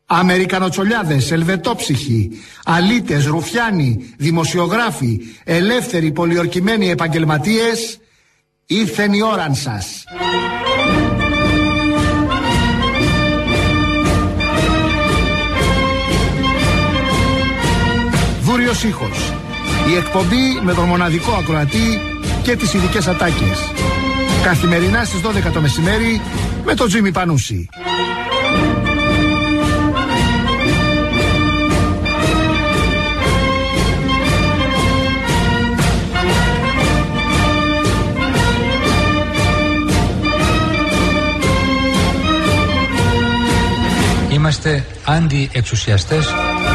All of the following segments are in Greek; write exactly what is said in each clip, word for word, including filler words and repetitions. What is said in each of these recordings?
Αμερικανοτσολιάδες, ελβετόψυχοι, αλήτες, ρουφιάνοι, δημοσιογράφοι, ελεύθεροι, πολιορκημένοι επαγγελματίες, ήρθεν η ώρα σας. Δούριος ήχος. Η εκπομπή με τον μοναδικό ακροατή και τις ειδικές ατάκες. Καθημερινά στις δώδεκα το μεσημέρι με τον Τζίμι Πανούση. Είμαστε αντιεξουσιαστές.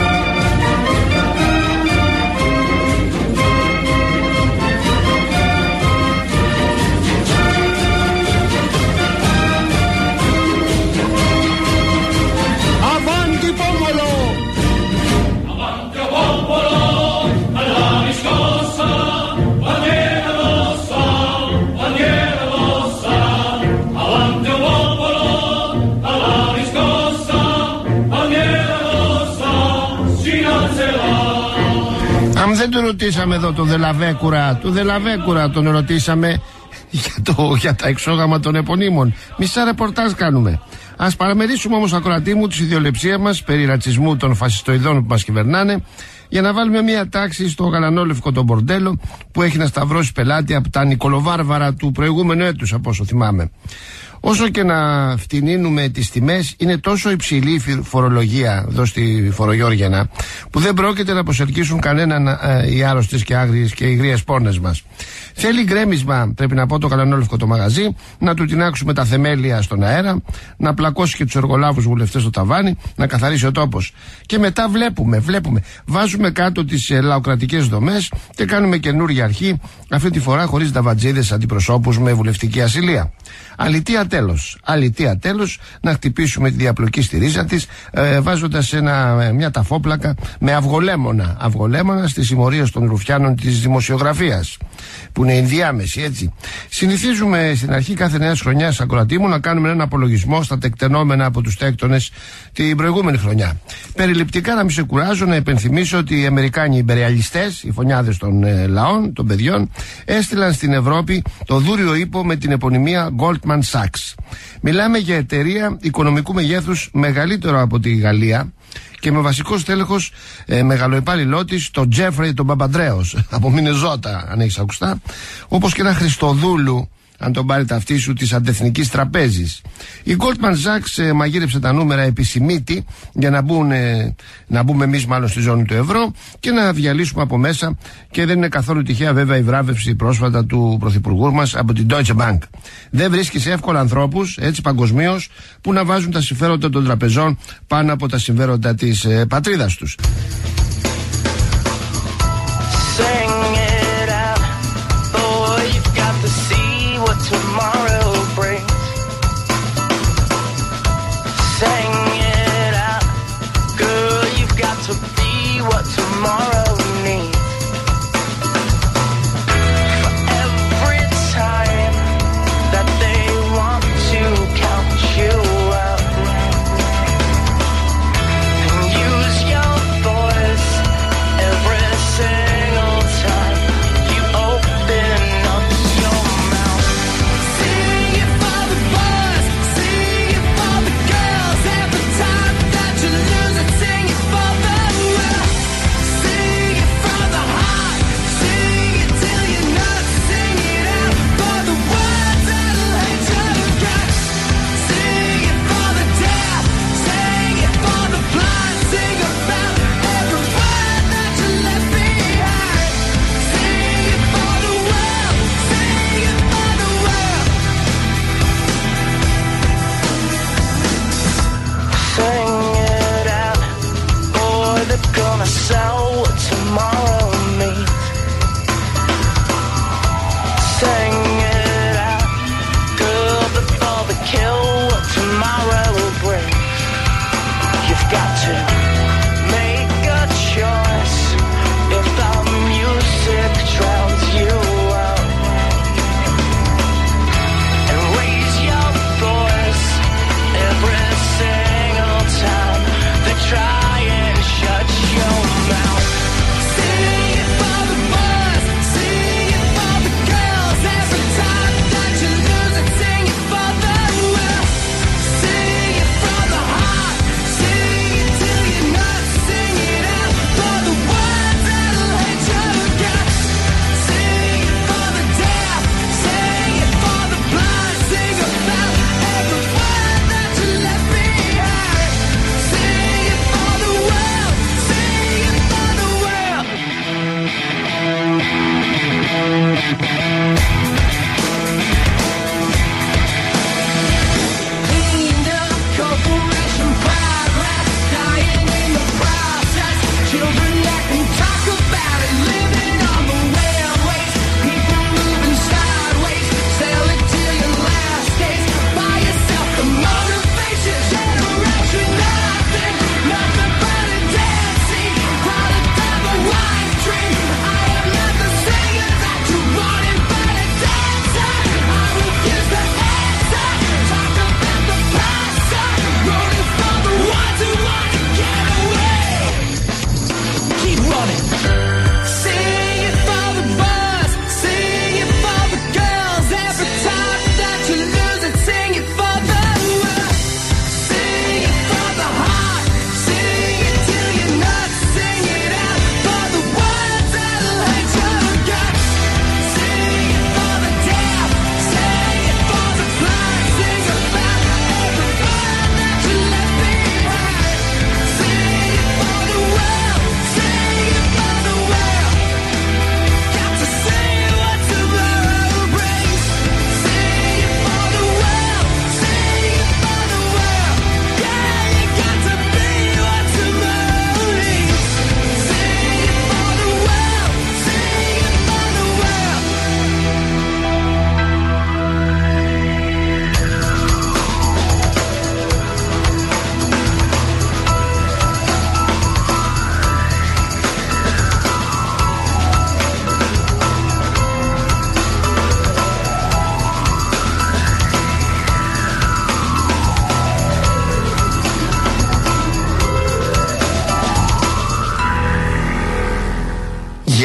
Αν δεν τον ρωτήσαμε εδώ τον Δελαβέκουρα, του Δελαβέκουρα τον ρωτήσαμε για, το, για τα εξόγαμα των επωνύμων. Μισά ρεπορτάζ κάνουμε. Ας παραμερίσουμε όμως, ακροατή μου, τη ιδιολεψία μας περί ρατσισμού των φασιστοειδών που μας κυβερνάνε, για να βάλουμε μια τάξη στο γαλανόλευκο το μπορντέλο που έχει να σταυρώσει πελάτη από τα νικολοβάρβαρα του προηγούμενου έτους, από όσο θυμάμαι. Όσο και να φτηνίνουμε τις τιμές, είναι τόσο υψηλή η φορολογία εδώ στη Φορογιώργιανα που δεν πρόκειται να προσελκύσουν κανέναν ε, οι άρρωστες και άγριες και υγρίες πόρνες μας. Θέλει γκρέμισμα, πρέπει να πω, το γαλανόλευκο το μαγαζί, να του τινάξουμε τα θεμέλια στον αέρα, να πλακώσει και τους εργολάβους βουλευτές στο ταβάνι, να καθαρίσει ο τόπος. Και μετά βλέπουμε, βλέπουμε, βάζουμε κάτω τις ε, λαοκρατικές δομές και κάνουμε καινούργια αρχή, αυτή τη φορά χωρίς ταβατζίδες αντιπροσώπους με βουλευτική ασυλία. Αλητία τέλος, αλητία τέλος, να χτυπήσουμε τη διαπλοκή στη ρίζα της, ε, βάζοντας ένα, μια ταφόπλακα με αυγολέμονα, αυγολέμονα στις συμμορίες των ρουφιάνων της δημοσιογραφίας, που είναι ενδιάμεση, έτσι. Συνηθίζουμε στην αρχή κάθε νέας χρονιάς, ακροατή μου, να κάνουμε έναν απολογισμό στα τεκτενόμενα από τους τέκτονες την προηγούμενη χρονιά. Περιληπτικά, να μην σε κουράζω, να υπενθυμίσω ότι οι Αμερικάνοι υπεριαλιστές, οι φωνιάδες των ε, λαών, των παιδιών, έστειλαν στην Ευρώπη το δούριο ύπο με την επωνυμία Goldman Sachs. Μιλάμε για εταιρεία οικονομικού μεγέθους μεγαλύτερο από τη Γαλλία και με βασικό στέλεχος ε, μεγαλοϋπάλληλό της τον Τζέφρεϊ τον Παπαντρέος από Μινεζότα, αν έχεις ακουστά, όπως και ένα Χριστοδούλου, αν τον πάρει ταυτί σου, της αντεθνικής τραπέζης. Η Goldman Sachs ε, μαγείρεψε τα νούμερα επισημήτη για να, μπουν, ε, να μπούμε εμείς μάλλον στη ζώνη του ευρώ και να διαλύσουμε από μέσα, και δεν είναι καθόλου τυχαία βέβαια η βράβευση πρόσφατα του πρωθυπουργού μας από την Deutsche Bank. Δεν βρίσκεις εύκολα ανθρώπους, έτσι παγκοσμίως, που να βάζουν τα συμφέροντα των τραπεζών πάνω από τα συμφέροντα της ε, πατρίδας τους. Tomorrow brings. Sing it out, girl, you've got to be what tomorrow needs. For every time that they want to count you out and use your voice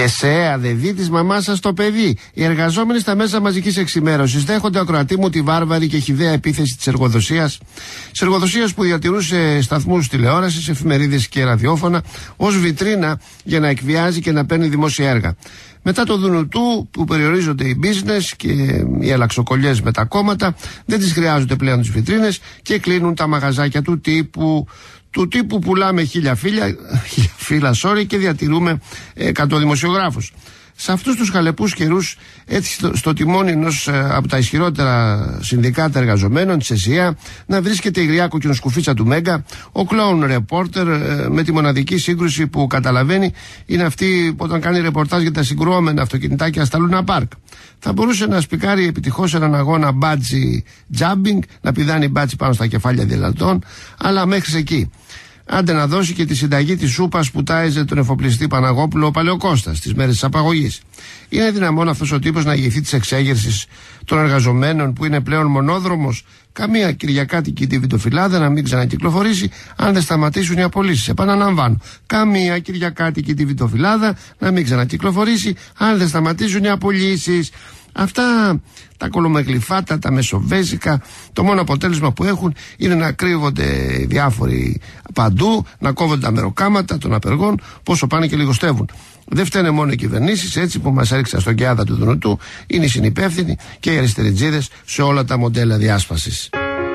Και σε ΕΑΔΕΔΗ της μαμάς σας το παιδί. Οι εργαζόμενοι στα μέσα μαζικής εξημέρωσης δέχονται, ακροατή μου, τη βάρβαρη και χυδαία επίθεση της εργοδοσίας. Της εργοδοσίας που διατηρούσε σταθμούς τηλεόρασης, εφημερίδες και ραδιόφωνα ως βιτρίνα για να εκβιάζει και να παίρνει δημόσια έργα. Μετά το Δουνουτού που περιορίζονται οι business και οι αλλαξοκολλιές με τα κόμματα, δεν τις χρειάζονται πλέον τις βιτρίνες και κλείνουν τα μαγαζάκια του τύπου. Του τύπου πουλάμε χίλια φύλλα, χίλια φύλλα sorry, και διατηρούμε εκατό δημοσιογράφους. Σε αυτούς τους χαλεπούς καιρούς, έτσι στο, στο τιμόνι ενός ε, από τα ισχυρότερα συνδικάτα εργαζομένων της ΕΣΥΑ, να βρίσκεται η γριά κοκκινοσκουφίτσα του Μέγκα, ο κλόουν ρεπόρτερ ε, με τη μοναδική σύγκρουση που καταλαβαίνει είναι αυτή που όταν κάνει ρεπορτάζ για τα συγκρουόμενα αυτοκινητάκια στα Λούνα Πάρκ. Θα μπορούσε να σπικάρει επιτυχώς έναν αγώνα μπάτζι τζάμπινγκ, να πηδάνει μπάτζι πάνω στα κεφάλια διελατών, αλλά μέχρι εκεί. Άντε να δώσει και τη συνταγή της σούπας που τάιζε τον εφοπλιστή Παναγόπουλο ο Παλαιοκώστας στις μέρες της απαγωγής. Είναι δυναμόν αυτός ο τύπος να ηγηθεί της εξέγερσης των εργαζομένων που είναι πλέον μονόδρομος? Καμία κυριακάτικη τη βιτοφυλάδα να μην ξανακυκλοφορήσει αν δεν σταματήσουν οι απολύσεις. Επαναλαμβάνω, καμία κυριακάτικη τη βιτοφυλάδα να μην ξανακυκλοφορήσει αν δεν σταματήσουν οι απολύσεις. Αυτά τα κολομεγλυφάτα, τα μεσοβέζικα, το μόνο αποτέλεσμα που έχουν είναι να κρύβονται διάφοροι παντού, να κόβονται τα μεροκάματα των απεργών, πόσο πάνε και λιγοστεύουν. Δεν φταίνε μόνο οι κυβερνήσεις, έτσι που μας έριξαν στον κιάδα του Δουνουτού, είναι οι συνυπεύθυνοι και οι αριστεριτζίδες σε όλα τα μοντέλα διάσπασης.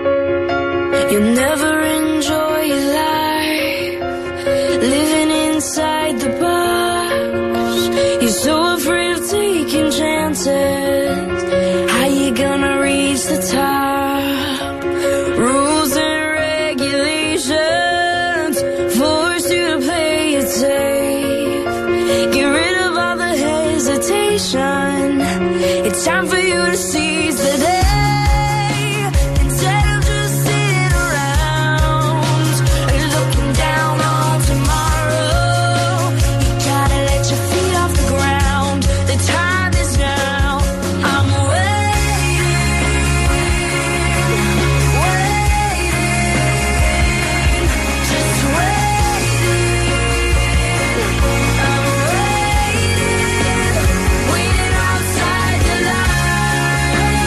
How you gonna reach the top? Rules and regulations force you to play it safe. Get rid of all the hesitation. It's time for you to seize the day. Instead of just sitting around and looking down on tomorrow, you gotta let your feet off the ground. The time is now. I'm waiting, waiting, just waiting. I'm waiting, waiting outside the line.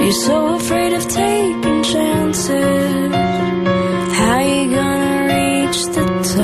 You're so afraid of taking chances. How you gonna reach the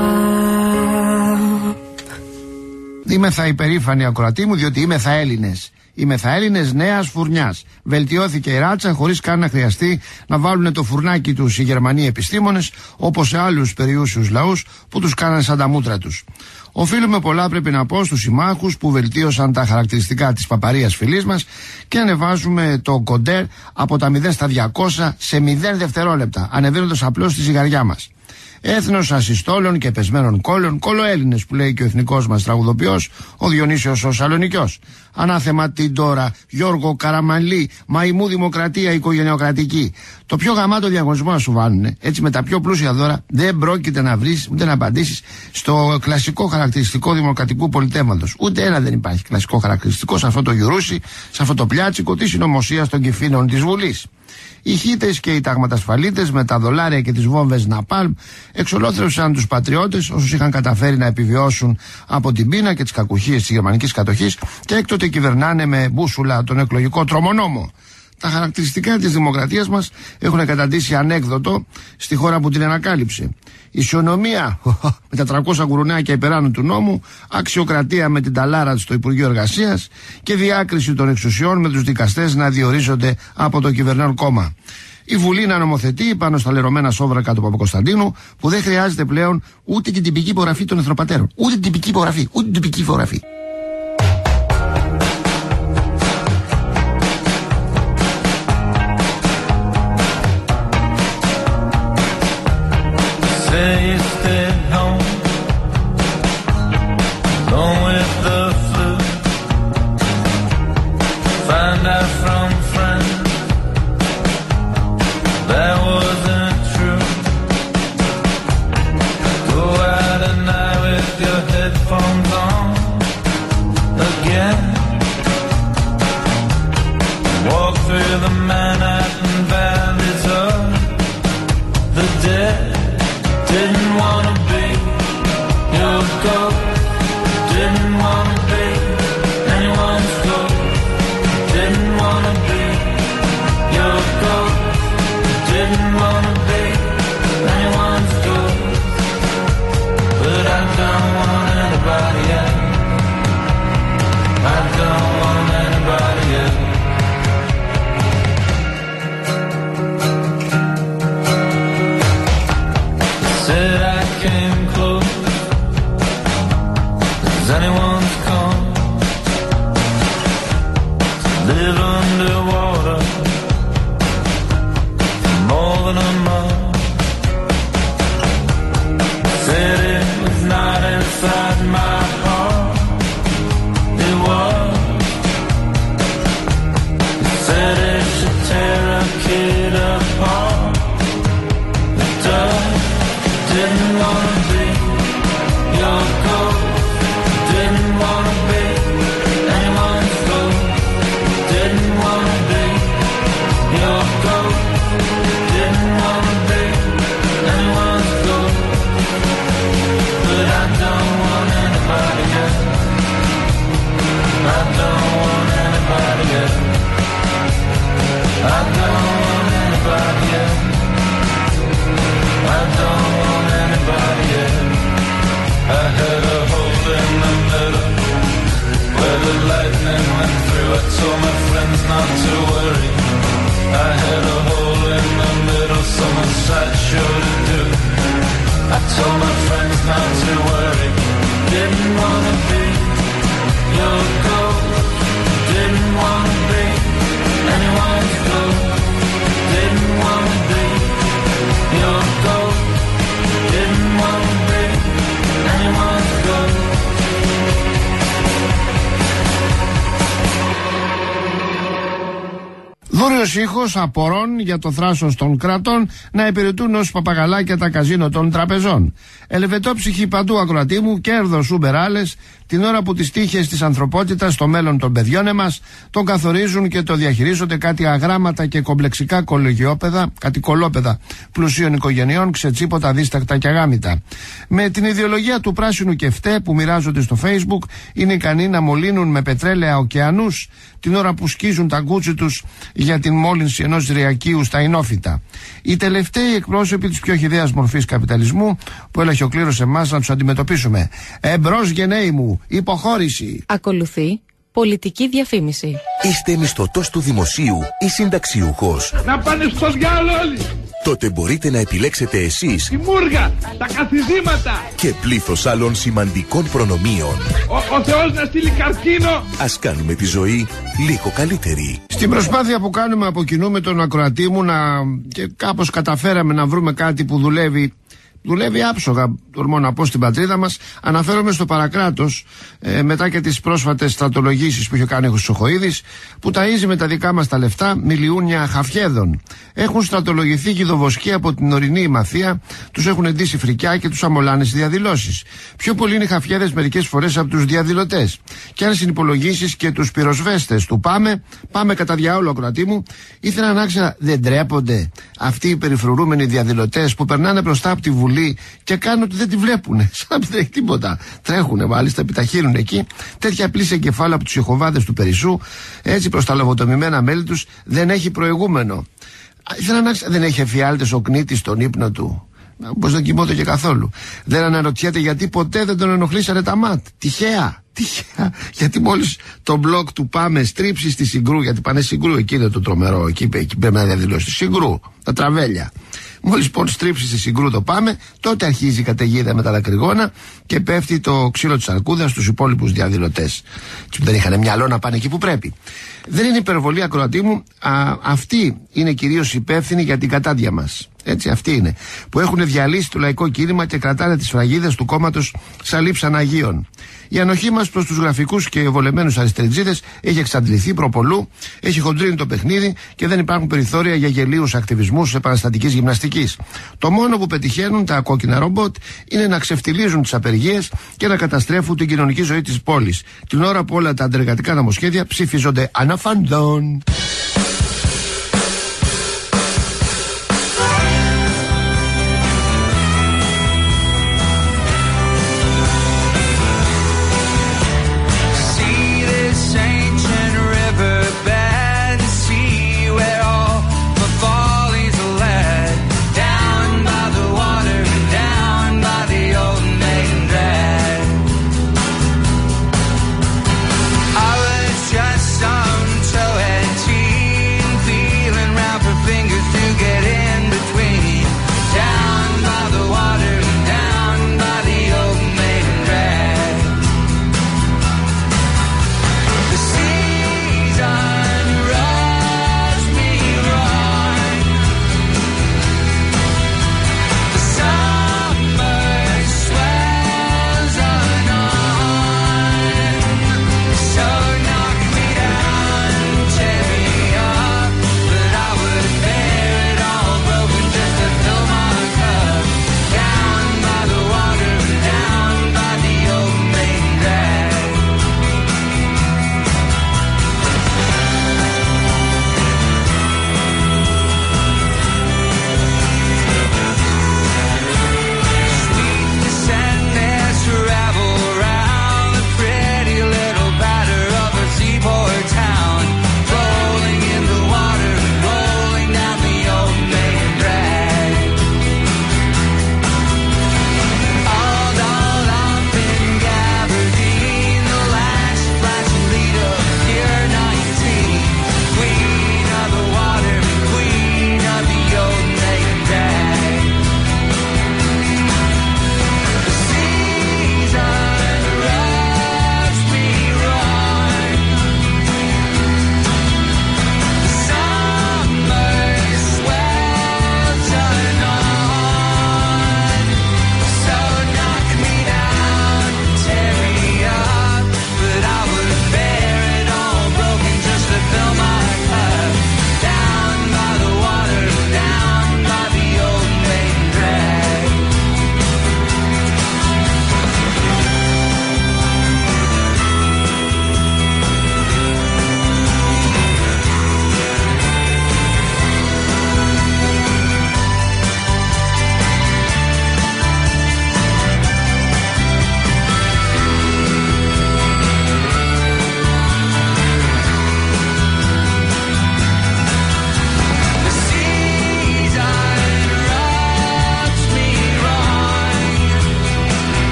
top? Είμαι θα υπερήφανοι ακροατή μου, διότι είμαι θα Έλληνες. Είμαι θα Έλληνες νέας φουρνιάς. Βελτιώθηκε η ράτσα χωρίς καν να χρειαστεί να βάλουν το φουρνάκι τους οι Γερμανοί επιστήμονες, όπως σε άλλους περιούσιους λαούς που τους κάνανε σαν τα μούτρα τους. Οφείλουμε πολλά, πρέπει να πω, στους συμμάχους που βελτίωσαν τα χαρακτηριστικά της παπαρίας φυλής μας και ανεβάζουμε το κοντέρ από τα μηδέν στα διακόσια σε μηδέν δευτερόλεπτα, ανεβαίνοντας απλώς τη ζυγαριά μας. Έθνος ασυστόλων και πεσμένων κόλλων, κολοέλληνες που λέει και ο εθνικός μας τραγουδοποιός, ο Διονύσιος ο Σαλονικιός. Ανάθεμα την τώρα, Γιώργο Καραμανλή, μαϊμού δημοκρατία οικογενειοκρατική. Το πιο γαμάτο διαγωνισμό να σου βάλουνε, έτσι με τα πιο πλούσια δώρα, δεν πρόκειται να βρεις ούτε να απαντήσεις στο κλασικό χαρακτηριστικό δημοκρατικού πολιτεύματος. Ούτε ένα δεν υπάρχει κλασικό χαρακτηριστικό σε αυτό το γιουρούσι, σε αυτό το πλιάτσικο της συνωμοσίας των κυφήνων της Βουλής. Οι χίτες και οι ταγματασφαλίτες με τα δολάρια και τις βόμβες Ναπάλμ εξολόθρευσαν τους πατριώτες, όσους είχαν καταφέρει να επιβιώσουν από την πείνα και τις κακουχίες της γερμανικής κατοχής και έκτοτε κυβερνάνε με μπούσουλα τον εκλογικό τρομονόμο. Τα χαρακτηριστικά της δημοκρατίας μας έχουν καταντήσει ανέκδοτο στη χώρα που την ανακάλυψε. Ισονομία με τα τριακόσια γουρουνάκια υπεράνω του νόμου, αξιοκρατία με την ταλάρα στο Υπουργείο Εργασίας και διάκριση των εξουσιών με τους δικαστές να διορίζονται από το κυβερνών κόμμα. Η Βουλή να νομοθετεί πάνω στα λερωμένα σόβρακα του Παπακοσταντίνου, που δεν χρειάζεται πλέον ούτε την τυπική υπογραφή των εθνοπατέρων. Ούτε την τυπική υπογραφή, ούτε την τυπική υπογραφή. Δούριος ήχος απορών για το θράσος των κρατών να υπηρετούν ως παπαγαλάκια τα καζίνο των τραπεζών. Ελβετόψυχοι παντού ακροατή μου, κέρδος ούμπερ άλλες, την ώρα που τις τύχες της ανθρωπότητας στο μέλλον των παιδιών εμάς τον καθορίζουν και το διαχειρίζονται κάτι αγράμματα και κομπλεξικά κολεγιόπεδα, κάτι κολόπεδα πλουσίων οικογενειών, ξετσίποτα, δίστακτα και αγάμητα. Με την ιδεολογία του πράσινου κεφτέ που μοιράζονται στο Facebook, είναι ικανοί να μολύνουν με πετρέλαια ωκεανούς την ώρα που σκίζουν τα γκούτσι τους για την μόλυνση ενός ρεακίου στα Ινόφυτα. Οι τελευταίοι εκπρόσωποι της πιο χυδαίας μορφής καπιταλισμού που έλαχε ο κλήρος εμάς να τους αντιμετωπίσουμε. Εμπρός γενναίοι μου, υποχώρηση. Ακολουθεί πολιτική διαφήμιση. Είστε μισθωτός του δημοσίου ή συνταξιούχος? Να πάνε στο διάλογο όλοι! Τότε μπορείτε να επιλέξετε εσείς η μούργα, τα καθιδήματα και πλήθος άλλων σημαντικών προνομίων. Ο, ο Θεός να στείλει καρκίνο. Ας κάνουμε τη ζωή λίγο καλύτερη. Στην προσπάθεια που κάνουμε από κοινού με τον ακροατή μου να... και κάπως καταφέραμε να βρούμε κάτι που δουλεύει Δουλεύει άψογα, τολμώ να πω, στην πατρίδα μας. Αναφέρομαι στο παρακράτος, ε, μετά και τις πρόσφατες στρατολογήσεις που είχε κάνει ο Χρυσοχοΐδης, που ταΐζει με τα δικά μας τα λεφτά μιλιούνια χαφιέδων. Έχουν στρατολογηθεί γιδοβοσκοί από την ορεινή μαφία, τους έχουν εντύσει φρικιά και τους αμολάνε στις διαδηλώσεις. Πιο πολλοί είναι οι χαφιέδες μερικές φορές από τους διαδηλωτές. Και αν συνυπολογίσεις και τους πυροσβέστες του Πάμε, πάμε κατά διάολο, ακροατή μου, ήθελα να ξέρω, δεν τρέπονται αυτοί οι περιφρουρούμενοι διαδηλωτές που περνάνε μπροστά από τη Βουλή και κάνουν ότι δεν τη βλέπουνε, σαν να μην τρέχει τίποτα. Τρέχουνε, μάλιστα, επιταχύνουν εκεί. Τέτοια απλή σε κεφάλαια από τους Ιεχωβάδες του Περισσού, έτσι προς τα λογοτομημένα μέλη τους, δεν έχει προηγούμενο. Ήθελα να ξέρω, δεν έχει εφιάλτες ο Κνήτης στον ύπνο του? Πως δεν κοιμόται και καθόλου. Δεν αναρωτιέται γιατί ποτέ δεν τον ενοχλήσανε τα ΜΑΤ. Τυχαία. Τυχαία. Γιατί μόλις το μπλοκ του Πάμε στρίψει στη Συγκρού, γιατί πάνε Συγκρού, εκεί είναι το τρομερό, εκεί, εκεί πρέπει να διαδηλώσει. Συγκρού, τα τραβέλια. Μόλις λοιπόν στρίψει στη Συγκρού το Πάμε, τότε αρχίζει η καταιγίδα με τα δακρυγόνα και πέφτει το ξύλο της αρκούδας στους υπόλοιπους διαδηλωτές. Που δεν είχαν μυαλό να πάνε εκεί που πρέπει. Δεν είναι υπερβολή, ακροατή μου, α, αυτοί είναι κυρίως υπεύθυνοι για την κατάδια μας. Έτσι, αυτοί είναι. Που έχουν διαλύσει το λαϊκό κίνημα και κρατάνε τις φραγίδες του κόμματος σαν λείψαν Αγίων. Η ανοχή μας προς τους γραφικούς και βολεμένους αριστεριτζίδες έχει εξαντληθεί προπολού, έχει χοντρίνει το παιχνίδι και δεν υπάρχουν περιθώρια για γελίους ακτιβισμούς επαναστατικής γυμναστικής. Το μόνο που πετυχαίνουν τα κόκκινα ρομπότ είναι να ξεφτιλίζουν τις απεργίες και να καταστρέφουν την κοινωνική ζωή της πόλης. Την ώρα που όλα τα αντεργατικά νομοσχέδια ψηφίζονται αναφαντών. Just some twenty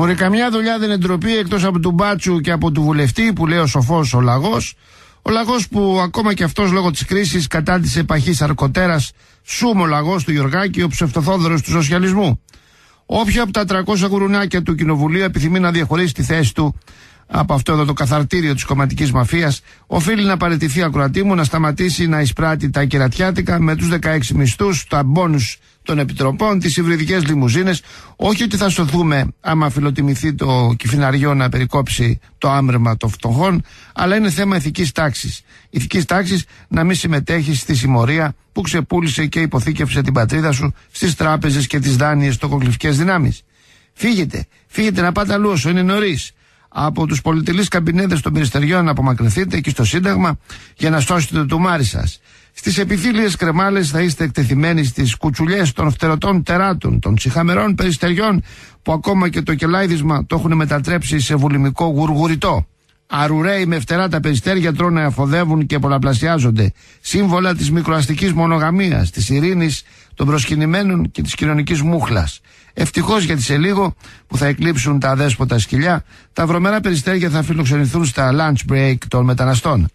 Μωρή, καμιά δουλειά δεν είναι ντροπή εκτός από του μπάτσου και από του βουλευτή που λέει ο σοφός ο λαγός. Ο λαγός που ακόμα και αυτός λόγω της κρίσης κατάντησε παχής αρκοτέρας, σούμο λαγός του Γιωργάκη, ο ψευτοθόδωρος του σοσιαλισμού. Όποιο από τα τριακόσια γουρουνάκια του Κοινοβουλίου επιθυμεί να διαχωρίσει τη θέση του από αυτό εδώ το καθαρτήριο της κομματικής μαφίας, οφείλει να παραιτηθεί, ακροατή μου, να σταματήσει να εισπράττει τα κερατιάτικα με τους δεκαέξι μισθούς, τα μπόνους των επιτροπών, τις υβριδικές λιμουζίνες. Όχι ότι θα σωθούμε άμα φιλοτιμηθεί το κυφιναριό να περικόψει το άμρεμα των φτωχών, αλλά είναι θέμα ηθικής τάξης. Ηθικής τάξης να μην συμμετέχεις στη συμμορία που ξεπούλησε και υποθήκευσε την πατρίδα σου στις τράπεζες και τις δάνειες τοκοκληφικές δυνάμεις. Φύγετε, φύγετε να πάτε αλλού όσο είναι νωρίς. Από τους πολυτελείς καμπινέδες των ministeriών να απομακρυνθείτε και στο Σύνταγμα για να σώσετε το τουμάρι σας. Στις επιθύλιες κρεμάλες θα είστε εκτεθειμένοι στις κουτσουλιές των φτερωτών τεράτων, των τσιχαμερών περιστεριών που ακόμα και το κελάιδισμα το έχουν μετατρέψει σε βουλημικό γουργουριτό. Αρουραίοι με φτερά τα περιστέρια τρώνε, αφοδεύουν και πολλαπλασιάζονται. Σύμβολα της μικροαστικής μονογαμίας, της ειρήνης, των προσκυνημένων και της κοινωνικής μούχλας. Ευτυχώς γιατί σε λίγο που θα εκλείψουν τα αδέσποτα σκυλιά, τα βρωμερά περιστέρια θα φιλοξενηθούν στα lunch break των μεταναστών.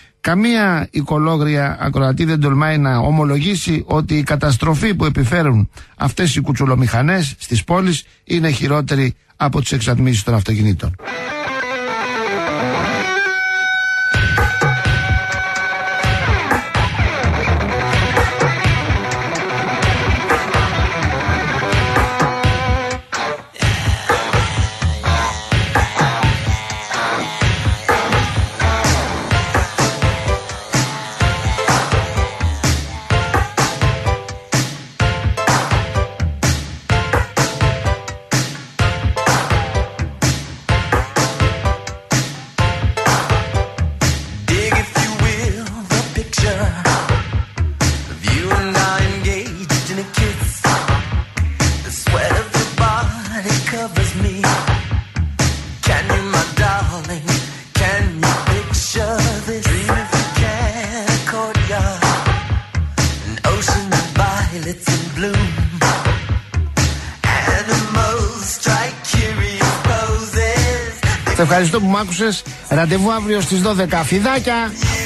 Καμία οικολόγρια ακροατή δεν τολμάει να ομολογήσει ότι η καταστροφή που επιφέρουν αυτές οι κουτσουλομηχανές στις πόλεις είναι χειρότερη από τις εξατμίσεις των αυτοκινήτων. Σε ευχαριστώ που μ' άκουσες. Ραντεβού αύριο στις δώδεκα. Φιδάκια!